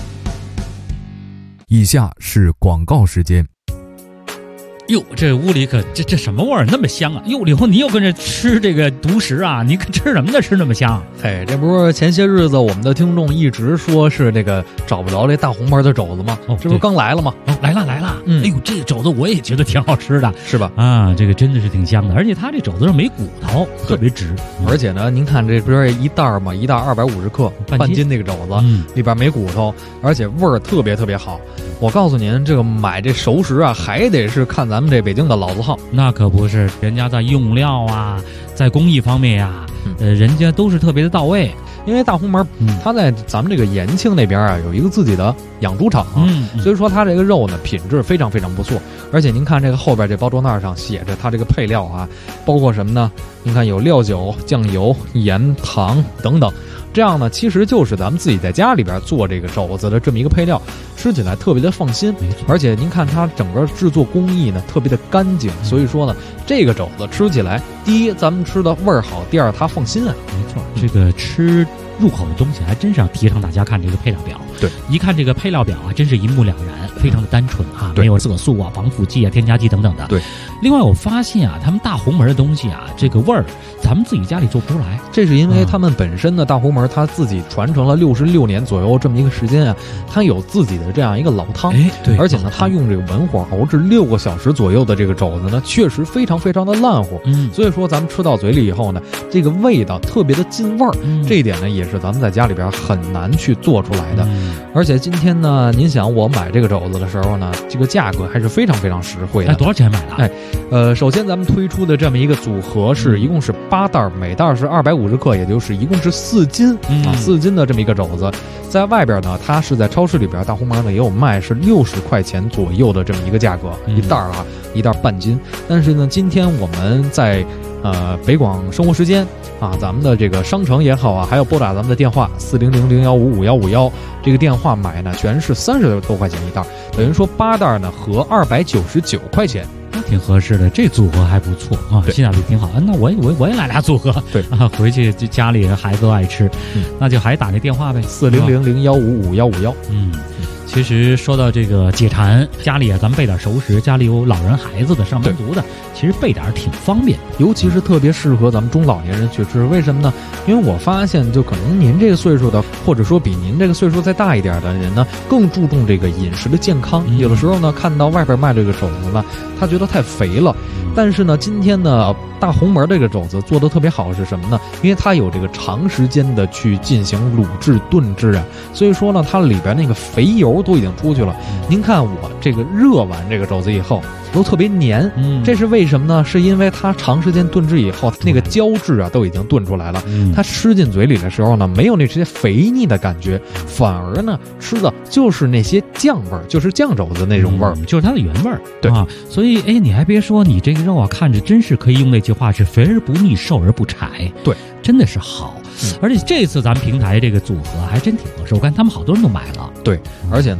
以下是广告时间。 哟，这屋里可这什么味儿那么香啊！哟，李红，你又跟着吃这个独食啊？你可吃什么呢？吃那么香？ 嘿，这不是前些日子我们的听众一直说是这个找不着这大红门的肘子吗？哦，这不是刚来了吗？ 哦，来了。哎呦，这个肘子我也觉得挺好吃的， 是吧？ 啊，这个真的是挺香的，而且它这肘子上没骨头，特别直。 而且呢，您看这不是一袋嘛，一袋250克，半斤那个肘子，里边没骨头，而且味儿特别特别好。我告诉您，这个买这熟食啊，还得是看咱们这北京的老字号。 那可不是，人家在用料啊，在工艺方面呀，人家都是特别的到位。 因为大红门，它在咱们这个延庆那边啊，有一个自己的养猪场，所以说它这个肉呢品质非常非常不错。而且您看这个后边这包装袋上写着它这个配料啊，包括什么呢？您看有料酒、酱油、盐、糖等等。这样呢，其实就是咱们自己在家里边做这个肘子的这么一个配料，吃起来特别的放心。而且您看它整个制作工艺呢特别的干净，所以说呢，这个肘子吃起来，第一咱们吃的味儿好，第二它放心啊。 没错，这个吃入口的东西还真是要提倡大家看这个配料表。 对， 一看这个配料表啊，真是一目了然，非常的单纯啊，没有色素啊、防腐剂啊、添加剂等等的。 对， 另外我发现啊，他们大红门的东西啊，这个味儿咱们自己家里做不出来， 这是因为他们本身的大红门它自己传承了66年左右这么一个时间啊，它有自己的这样一个老汤， 对， 而且呢，它用这个文火熬制6个小时左右的这个肘子呢，确实非常非常的烂乎，所以说咱们吃到嘴里以后呢，这个味道特别的进味儿，这一点呢，也是咱们在家里边很难去做出来的。而且今天呢，您想我买这个肘子的时候呢，这个价格还是非常非常实惠的。 多少钱买的？ 首先咱们推出的这么一个组合是一共是8袋，每袋是250克，也就是一共是4斤4斤的这么一个肘子。在外边呢，它是在超市里边大红门呢也有卖，是60块钱左右的这么一个价格，一袋啊，一袋半斤。但是呢，今天我们在北广生活时间啊，咱们的这个商城也好啊，还有拨打咱们的电话400-015-5151，这个电话买呢全是30多块钱一袋，等于说8袋呢合299块钱。 挺合适的，这组合还不错啊，性价比挺好。那我也来俩组合， 对啊，回去就家里人孩子都爱吃，那就还打那电话呗 ，400-015-5151。 其实说到这个解馋，家里啊，咱们备点熟食，家里有老人孩子的、上班族的，其实备点挺方便， 尤其是特别适合咱们中老年人去吃。为什么呢？因为我发现，就可能您这个岁数的，或者说比您这个岁数再大一点的人呢，更注重这个饮食的健康。有的时候呢，看到外边卖这个肘子呢，他觉得太肥了。但是呢，今天呢，大红门这个肘子做的特别好是什么呢？因为它有这个长时间的去进行卤制、炖制啊，所以说呢，它里边那个肥油都已经出去了。您看我这个热完这个肘子以后都特别黏，这是为什么呢？是因为它长时间炖制以后，那个胶质啊都已经炖出来了，它吃进嘴里的时候呢，没有那些肥腻的感觉，反而呢吃的就是那些酱味儿，就是酱肘子那种味儿， 就是它的原味儿。 对啊，所以你还别说，你这个肉啊，看着真是可以用那句话是肥而不腻，瘦而不柴。 对， 真的是好。而且这次咱们平台这个组合还真挺合适，我看他们好多人都买了。 对，而且呢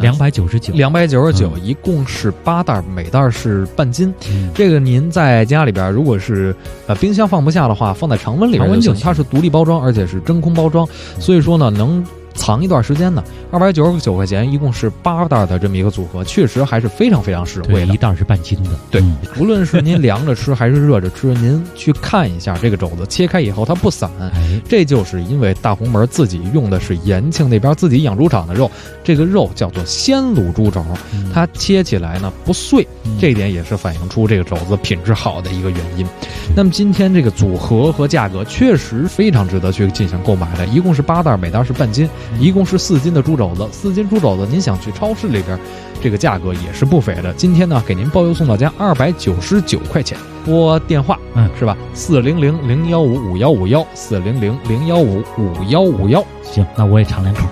299， 一共是8袋，每袋是半斤。这个您在家里边，如果是冰箱放不下的话，放在常温里边就行。它是独立包装，而且是真空包装，所以说呢能藏一段时间呢，299块钱一共是8袋的这么一个组合，确实还是非常非常实惠的。 一袋是半斤的。 对，无论是您凉着吃还是热着吃，您去看一下这个肘子，切开以后它不散，这就是因为大红门自己用的是延庆那边自己养猪场的肉，这个肉叫做鲜卤猪肘，它切起来呢不碎，这一点也是反映出这个肘子品质好的一个原因。那么今天这个组合和价格确实非常值得去进行购买的，一共是8袋，每袋是半斤，一共是4斤的猪肘子，4斤猪肘子您想去超市里边，这个价格也是不菲的。今天呢，给您包邮送到家299块钱。拨电话，是吧？400-015-5151，400-015-5151。 行，那我也尝两口。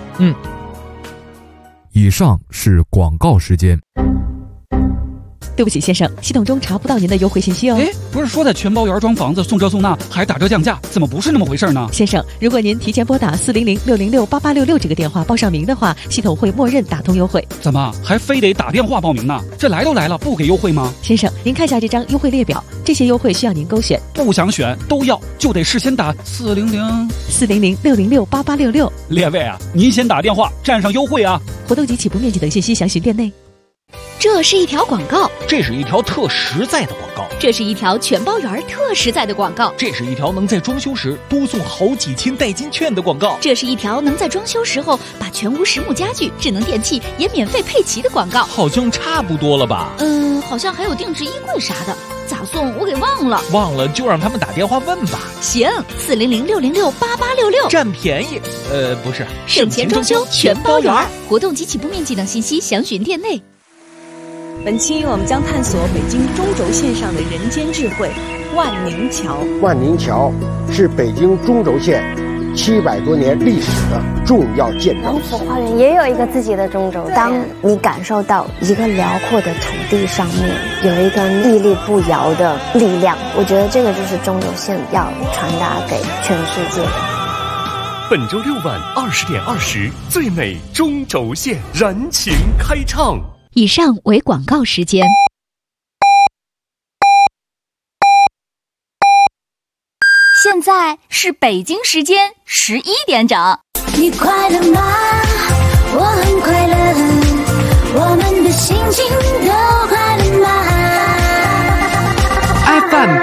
以上是广告时间。 对不起，先生，系统中查不到您的优惠信息哦。 不是说在全包园装房子送这送那还打折降价，怎么不是那么回事呢？ 先生，如果您提前拨打400-606-8866这个电话报上名的话，系统会默认打通优惠。 怎么还非得打电话报名呢？这来都来了，不给优惠吗？ 先生，您看下这张优惠列表，这些优惠需要您勾选。 不想选都要，就得事先打 400-606-8866。 列位啊，您先打电话占上优惠啊！ 活动及起步面积等信息详询店内。 这是一条广告， 这是一条特实在的广告， 这是一条全包园特实在的广告， 这是一条能在装修时多送好几千代金券的广告， 这是一条能在装修时候把全屋实木家具、智能电器也免费配齐的广告。 好像差不多了吧？ 好像还有定制衣柜啥的，咋送我给忘了。 忘了就让他们打电话问吧。 行，400-606-8866， 占便宜。不是， 省钱装修全包园。活动及起步面积等信息详询店内。 本期我们将探索北京中轴线上的人间智慧——万宁桥。 万宁桥是北京中轴线700多年历史的重要建筑。 王府花园也有一个自己的中轴线。当你感受到一个辽阔的土地上面有一个屹立不摇的力量，我觉得这个就是中轴线要传达给全世界的。 本周6晚20点20，最美中轴线燃情开唱。 以上为广告时间。现在是北京时间11点整。 你快乐吗？我很快乐，我们的心情都快乐吗 ？FM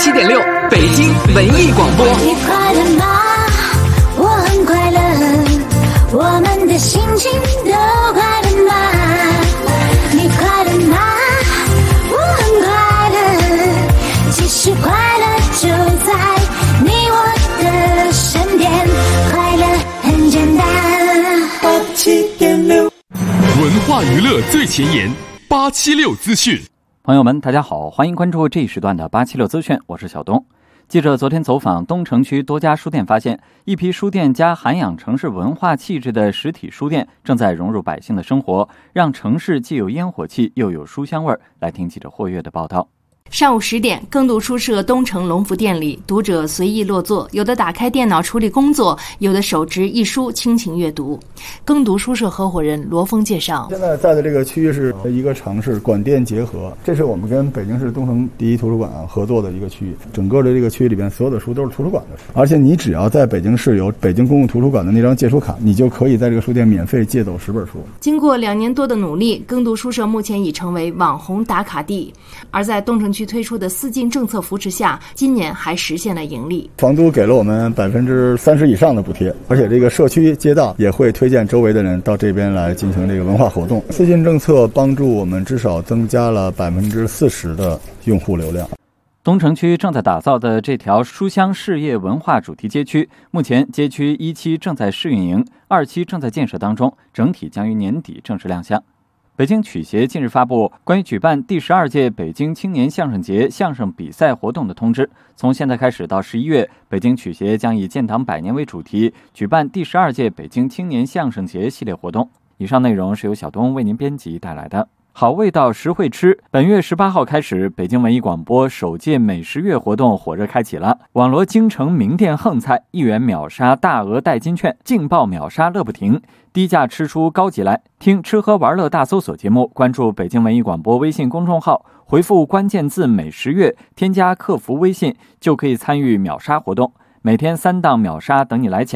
87.6，北京文艺广播。 你快乐吗？我很快乐，我们的心情都快乐吗？你快乐吗？我很快乐，其实快乐就在你我的身边，快乐很简单。87.6， 文化娱乐最前沿，876资讯。 朋友们，大家好，欢迎关注这一时段的876资讯，我是小东。记者昨天走访东城区多家书店，发现一批书店加涵养城市文化气质的实体书店正在融入百姓的生活，让城市既有烟火气又有书香味儿。来听记者霍月的报道。 上午10点，耕读书社东城龙福店里，读者随意落座，有的打开电脑处理工作，有的手执一书倾情阅读。耕读书社合伙人罗峰介绍， 现在在的这个区域是一个城市馆店结合，这是我们跟北京市东城第一图书馆合作的一个区域。整个的这个区域里边所有的书都是图书馆的书，而且你只要在北京市有北京公共图书馆的那张借书卡，你就可以在这个书店免费借走10本书。 经过2年多的努力，耕读书社目前已成为网红打卡地，而在东城区推出的4进政策扶持下，今年还实现了盈利。 房都给了我们30%以上的补贴，而且这个社区街道也会推荐周围的人到这边来进行这个文化活动。4进政策帮助我们至少增加了40%的用户流量。 东城区正在打造的这条书香事业文化主题街区，目前街区1期正在试运营，2期正在建设当中，整体将于年底正式亮相。北京曲协近日发布关于举办第12届北京青年相声节相声比赛活动的通知，从现在开始到11月，北京曲协将以建党100年为主题，举办第12届北京青年相声节系列活动。以上内容是由小东为您编辑带来的。好味道实惠吃，本月18号开始，北京文艺广播首届美食月活动火热开启了。网罗京城名店横菜，1元秒杀大额代金券，劲爆秒杀乐不停，低价吃出高级来。听吃喝玩乐大搜索节目，关注北京文艺广播微信公众号，回复关键字美食月，添加客服微信就可以参与秒杀活动，每天3档秒杀等你来抢。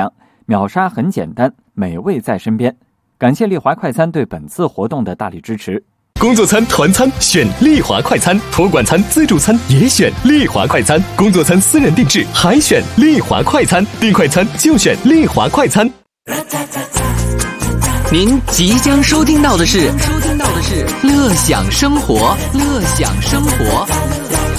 秒杀很简单，美味在身边。感谢丽华快餐对本次活动的大力支持。 工作餐、团餐选丽华快餐，托管餐、自助餐也选丽华快餐，工作餐私人定制还选丽华快餐，订快餐就选丽华快餐。 您即将收听到的是乐享生活，乐享生活。